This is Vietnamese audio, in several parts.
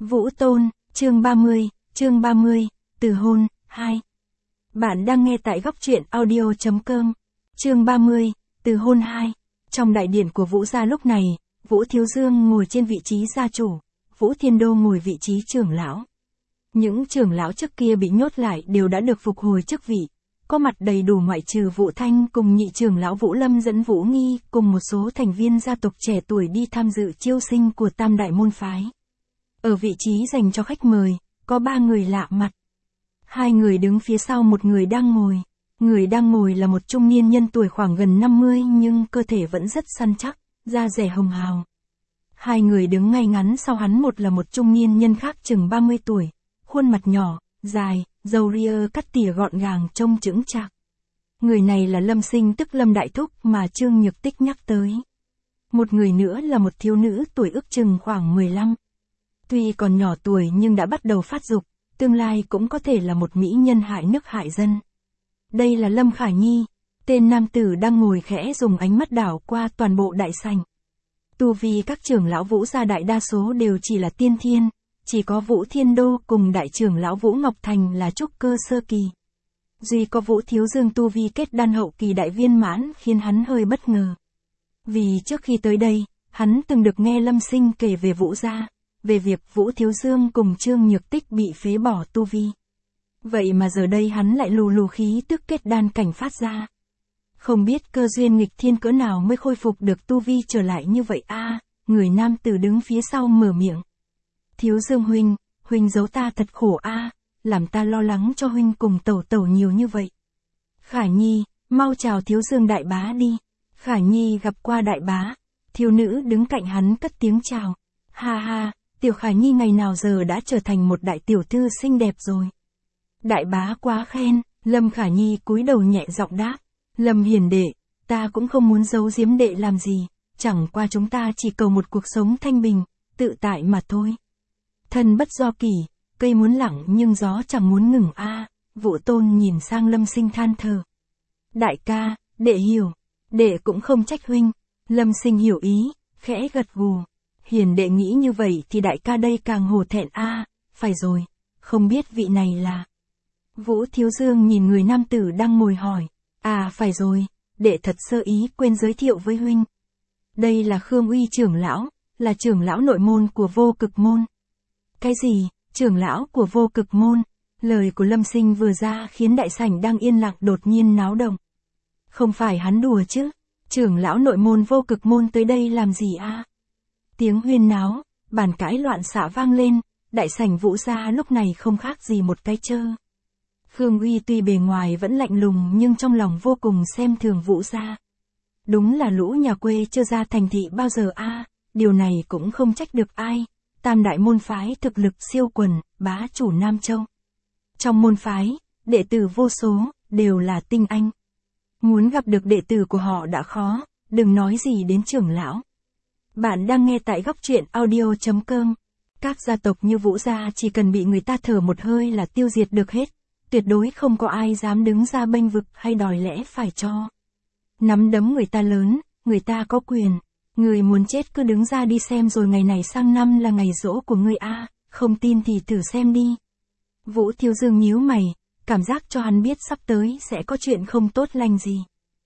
Vũ Tôn, chương 30, từ hôn, 2. Bạn đang nghe tại góc truyện audio.com. Chương 30, từ hôn 2. Trong đại điện của Vũ gia lúc này, Vũ Thiếu Dương ngồi trên vị trí gia chủ, Vũ Thiên Đô ngồi vị trí trưởng lão. Những trưởng lão trước kia bị nhốt lại đều đã được phục hồi chức vị, có mặt đầy đủ ngoại trừ Vũ Thanh cùng nhị trưởng lão Vũ Lâm dẫn Vũ Nghi cùng một số thành viên gia tộc trẻ tuổi đi tham dự chiêu sinh của Tam Đại môn phái. Ở vị trí dành cho khách mời, có 3 người lạ mặt. 2 người đứng phía sau một người đang ngồi. Người đang ngồi là một trung niên nhân tuổi khoảng gần 50 nhưng cơ thể vẫn rất săn chắc, da dẻ hồng hào. 2 người đứng ngay ngắn sau hắn, một là một trung niên nhân khác chừng 30 tuổi, khuôn mặt nhỏ, dài, râu ria cắt tỉa gọn gàng trông chững chạc. Người này là Lâm Sinh tức Lâm Đại Thúc mà Trương Nhược Tích nhắc tới. Một người nữa là một thiếu nữ tuổi ước chừng khoảng 15. Tuy còn nhỏ tuổi nhưng đã bắt đầu phát dục, tương lai cũng có thể là một mỹ nhân hại nước hại dân. Đây là Lâm Khả Nhi, tên nam tử đang ngồi khẽ dùng ánh mắt đảo qua toàn bộ đại sảnh. Tu vi các trưởng lão Vũ gia đại đa số đều chỉ là tiên thiên, chỉ có Vũ Thiên Đô cùng đại trưởng lão Vũ Ngọc Thành là trúc cơ sơ kỳ. Duy có Vũ Thiếu Dương tu vi kết đan hậu kỳ đại viên mãn khiến hắn hơi bất ngờ. Vì trước khi tới đây, hắn từng được nghe Lâm Sinh kể về Vũ gia, về việc Vũ Thiếu Dương cùng Trương Nhược Tích bị phế bỏ tu vi. Vậy mà giờ đây hắn lại lù lù khí tức kết đan cảnh phát ra. Không biết cơ duyên nghịch thiên cỡ nào mới khôi phục được tu vi trở lại như vậy a. Người nam tử đứng phía sau mở miệng. Thiếu Dương huynh giấu ta thật khổ a, làm ta lo lắng cho huynh cùng tẩu tẩu nhiều như vậy. Khả Nhi, mau chào Thiếu Dương đại bá đi. Khả Nhi gặp qua đại bá, thiếu nữ đứng cạnh hắn cất tiếng chào. Ha ha, tiểu Khả Nhi ngày nào giờ đã trở thành một đại tiểu thư xinh đẹp rồi. Đại bá quá khen, Lâm Khả Nhi cúi đầu nhẹ giọng đáp. Lâm hiền đệ, ta cũng không muốn giấu giếm đệ làm gì, chẳng qua chúng ta chỉ cầu một cuộc sống thanh bình, tự tại mà thôi. Thân bất do kỷ, cây muốn lặng nhưng gió chẳng muốn ngừng a. Vũ Tôn nhìn sang Lâm Sinh than thở. Đại ca, đệ hiểu, đệ cũng không trách huynh. Lâm Sinh hiểu ý, khẽ gật gù. Hiền đệ nghĩ như vậy thì đại ca đây càng hổ thẹn a. Phải rồi, không biết vị này là... Vũ Thiếu Dương nhìn người nam tử đang ngồi hỏi. À phải rồi, đệ thật sơ ý quên giới thiệu với huynh. Đây là Khương Uy trưởng lão, là trưởng lão nội môn của Vô Cực môn. Cái gì, trưởng lão của Vô Cực môn? Lời của Lâm Sinh vừa ra khiến đại sảnh đang yên lặng đột nhiên náo động. Không phải hắn đùa chứ, trưởng lão nội môn Vô Cực môn tới đây làm gì a? Tiếng huyên náo, bàn cãi loạn xạ vang lên, đại sảnh Vũ gia lúc này không khác gì một cái trơ. Khương Uy tuy bề ngoài vẫn lạnh lùng nhưng trong lòng vô cùng xem thường Vũ gia. Đúng là lũ nhà quê chưa ra thành thị bao giờ a, điều này cũng không trách được ai. Tam đại môn phái thực lực siêu quần, bá chủ Nam Châu. Trong môn phái, đệ tử vô số, đều là tinh anh. Muốn gặp được đệ tử của họ đã khó, đừng nói gì đến trưởng lão. Bạn đang nghe tại góc truyện audio.com. Các gia tộc như Vũ gia chỉ cần bị người ta thở một hơi là tiêu diệt được hết. Tuyệt đối không có ai dám đứng ra bênh vực hay đòi lẽ phải cho. Nắm đấm người ta lớn, người ta có quyền. Người muốn chết cứ đứng ra đi xem rồi ngày này sang năm là ngày giỗ của ngươi a, không tin thì thử xem đi. Vũ Thiếu Dương nhíu mày, cảm giác cho hắn biết sắp tới sẽ có chuyện không tốt lành gì.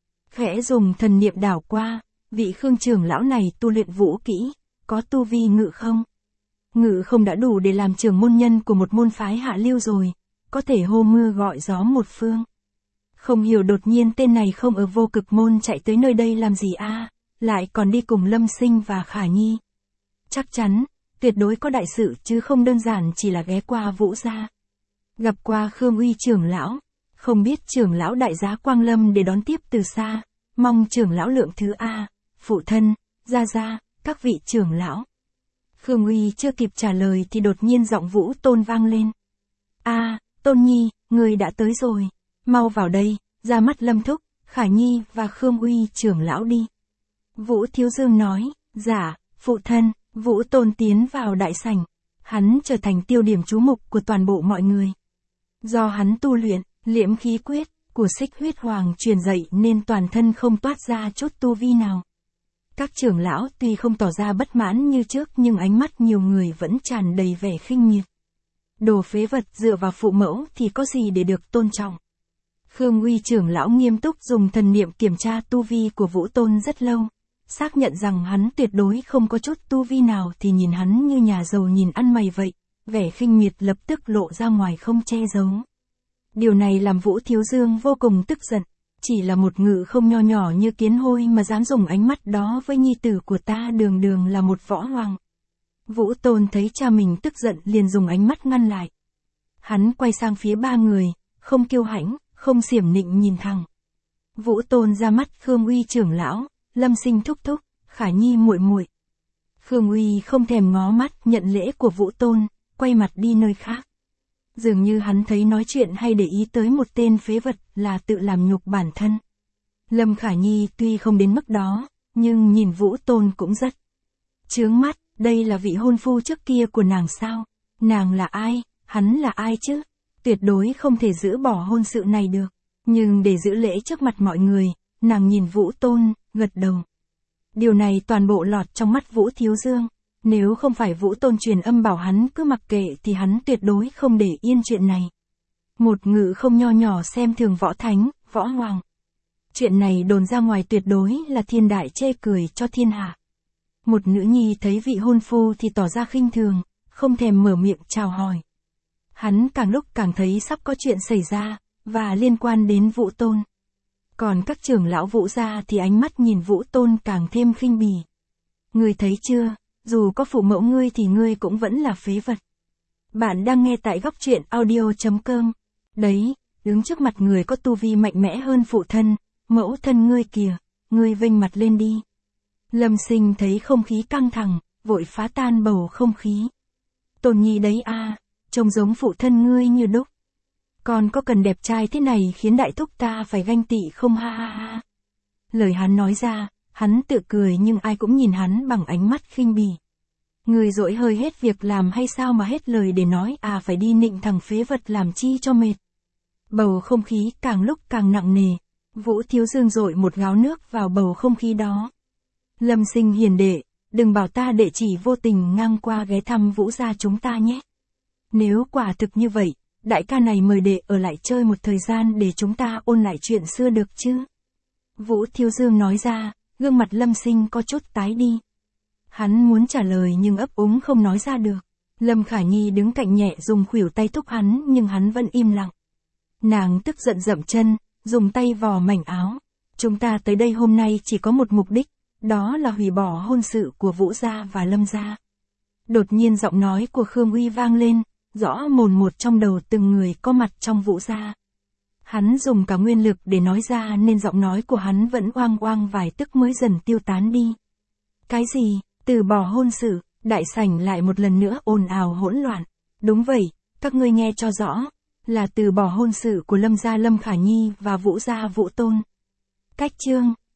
Khẽ dùng thần niệm đảo qua, vị Khương trưởng lão này tu luyện vũ kỹ, có tu vi ngự không? Ngự không đã đủ để làm trưởng môn nhân của một môn phái hạ lưu rồi, có thể hô mưa gọi gió một phương. Không hiểu đột nhiên tên này không ở Vô Cực môn chạy tới nơi đây làm gì a, lại còn đi cùng Lâm Sinh và Khả Nhi. Chắc chắn, tuyệt đối có đại sự chứ không đơn giản chỉ là ghé qua Vũ gia. Gặp qua Khương Uy trưởng lão, không biết trưởng lão đại giá quang lâm để đón tiếp từ xa, mong trưởng lão lượng thứ a, phụ thân, gia, các vị trưởng lão. Khương Uy chưa kịp trả lời thì đột nhiên giọng Vũ Tôn vang lên. A, Tôn Nhi, người đã tới rồi, mau vào đây, ra mắt Lâm Thúc, Khả Nhi và Khương Uy trưởng lão đi. Vũ Thiếu Dương nói, dạ, phụ thân. Vũ Tôn tiến vào đại sảnh, hắn trở thành tiêu điểm chú mục của toàn bộ mọi người. Do hắn tu luyện, liễm khí quyết, của Xích Huyết Hoàng truyền dạy nên toàn thân không toát ra chút tu vi nào. Các trưởng lão tuy không tỏ ra bất mãn như trước nhưng ánh mắt nhiều người vẫn tràn đầy vẻ khinh miệt. Đồ phế vật dựa vào phụ mẫu thì có gì để được tôn trọng. Khương Uy trưởng lão nghiêm túc dùng thần niệm kiểm tra tu vi của Vũ Tôn rất lâu. Xác nhận rằng hắn tuyệt đối không có chút tu vi nào thì nhìn hắn như nhà giàu nhìn ăn mày vậy. Vẻ khinh miệt lập tức lộ ra ngoài không che giấu. Điều này làm Vũ Thiếu Dương vô cùng tức giận. Chỉ là một ngự không nho nhỏ như kiến hôi mà dám dùng ánh mắt đó với nhi tử của ta, đường đường là một võ hoàng. Vũ Tôn thấy cha mình tức giận liền dùng ánh mắt ngăn lại. Hắn quay sang phía ba người, không kiêu hãnh, không xiểm nịnh nhìn thẳng. Vũ Tôn ra mắt Khương Uy trưởng lão, Lâm Sinh thúc thúc, Khả Nhi muội muội. Khương Uy không thèm ngó mắt nhận lễ của Vũ Tôn, quay mặt đi nơi khác. Dường như hắn thấy nói chuyện hay để ý tới một tên phế vật là tự làm nhục bản thân. Lâm Khả Nhi tuy không đến mức đó, nhưng nhìn Vũ Tôn cũng rất chướng mắt. Đây là vị hôn phu trước kia của nàng sao? Nàng là ai? Hắn là ai chứ? Tuyệt đối không thể giữ bỏ hôn sự này được. Nhưng để giữ lễ trước mặt mọi người, nàng nhìn Vũ Tôn, gật đầu. Điều này toàn bộ lọt trong mắt Vũ Thiếu Dương. Nếu không phải Vũ Tôn truyền âm bảo hắn cứ mặc kệ thì hắn tuyệt đối không để yên chuyện này. Một ngự không nho nhỏ xem thường võ thánh, võ hoàng. Chuyện này đồn ra ngoài tuyệt đối là thiên đại chê cười cho thiên hạ. Một nữ nhi thấy vị hôn phu thì tỏ ra khinh thường, không thèm mở miệng chào hỏi. Hắn càng lúc càng thấy sắp có chuyện xảy ra, và liên quan đến Vũ Tôn. Còn các trưởng lão Vũ gia thì ánh mắt nhìn Vũ Tôn càng thêm khinh bỉ. Ngươi thấy chưa, dù có phụ mẫu ngươi thì ngươi cũng vẫn là phế vật. Bạn đang nghe tại góc truyện audio.com. Đấy, đứng trước mặt người có tu vi mạnh mẽ hơn phụ thân, mẫu thân ngươi kìa, ngươi vênh mặt lên đi. Lâm Sinh thấy không khí căng thẳng, vội phá tan bầu không khí. Tôn Nhi đấy a, trông giống phụ thân ngươi như đúc. Còn có cần đẹp trai thế này khiến đại thúc ta phải ganh tị không ha ha ha. Lời hắn nói ra, hắn tự cười nhưng ai cũng nhìn hắn bằng ánh mắt khinh bỉ. Người dỗi hơi hết việc làm hay sao mà hết lời để nói phải đi nịnh thằng phế vật làm chi cho mệt. Bầu không khí càng lúc càng nặng nề. Vũ Thiếu Dương dội một gáo nước vào bầu không khí đó. Lâm Sinh hiền đệ, đừng bảo ta đệ chỉ vô tình ngang qua ghé thăm Vũ gia chúng ta nhé. Nếu quả thực như vậy, đại ca này mời đệ ở lại chơi một thời gian để chúng ta ôn lại chuyện xưa được chứ. Vũ Thiếu Dương nói ra, gương mặt Lâm Sinh có chút tái đi. Hắn muốn trả lời nhưng ấp úng không nói ra được. Lâm Khả Nhi đứng cạnh nhẹ dùng khuỷu tay thúc hắn nhưng hắn vẫn im lặng. Nàng tức giận dậm chân, dùng tay vò mảnh áo. Chúng ta tới đây hôm nay chỉ có một mục đích, đó là hủy bỏ hôn sự của Vũ gia và Lâm gia. Đột nhiên giọng nói của Khương Uy vang lên, rõ mồn một trong đầu từng người có mặt trong Vũ gia. Hắn dùng cả nguyên lực để nói ra nên giọng nói của hắn vẫn oang oang vài tức mới dần tiêu tán đi. Cái gì? Từ bỏ hôn sự? Đại sảnh lại một lần nữa ồn ào hỗn loạn. Đúng vậy, các ngươi nghe cho rõ, là từ bỏ hôn sự của Lâm gia Lâm Khả Nhi và Vũ gia Vũ Tôn. Cách chương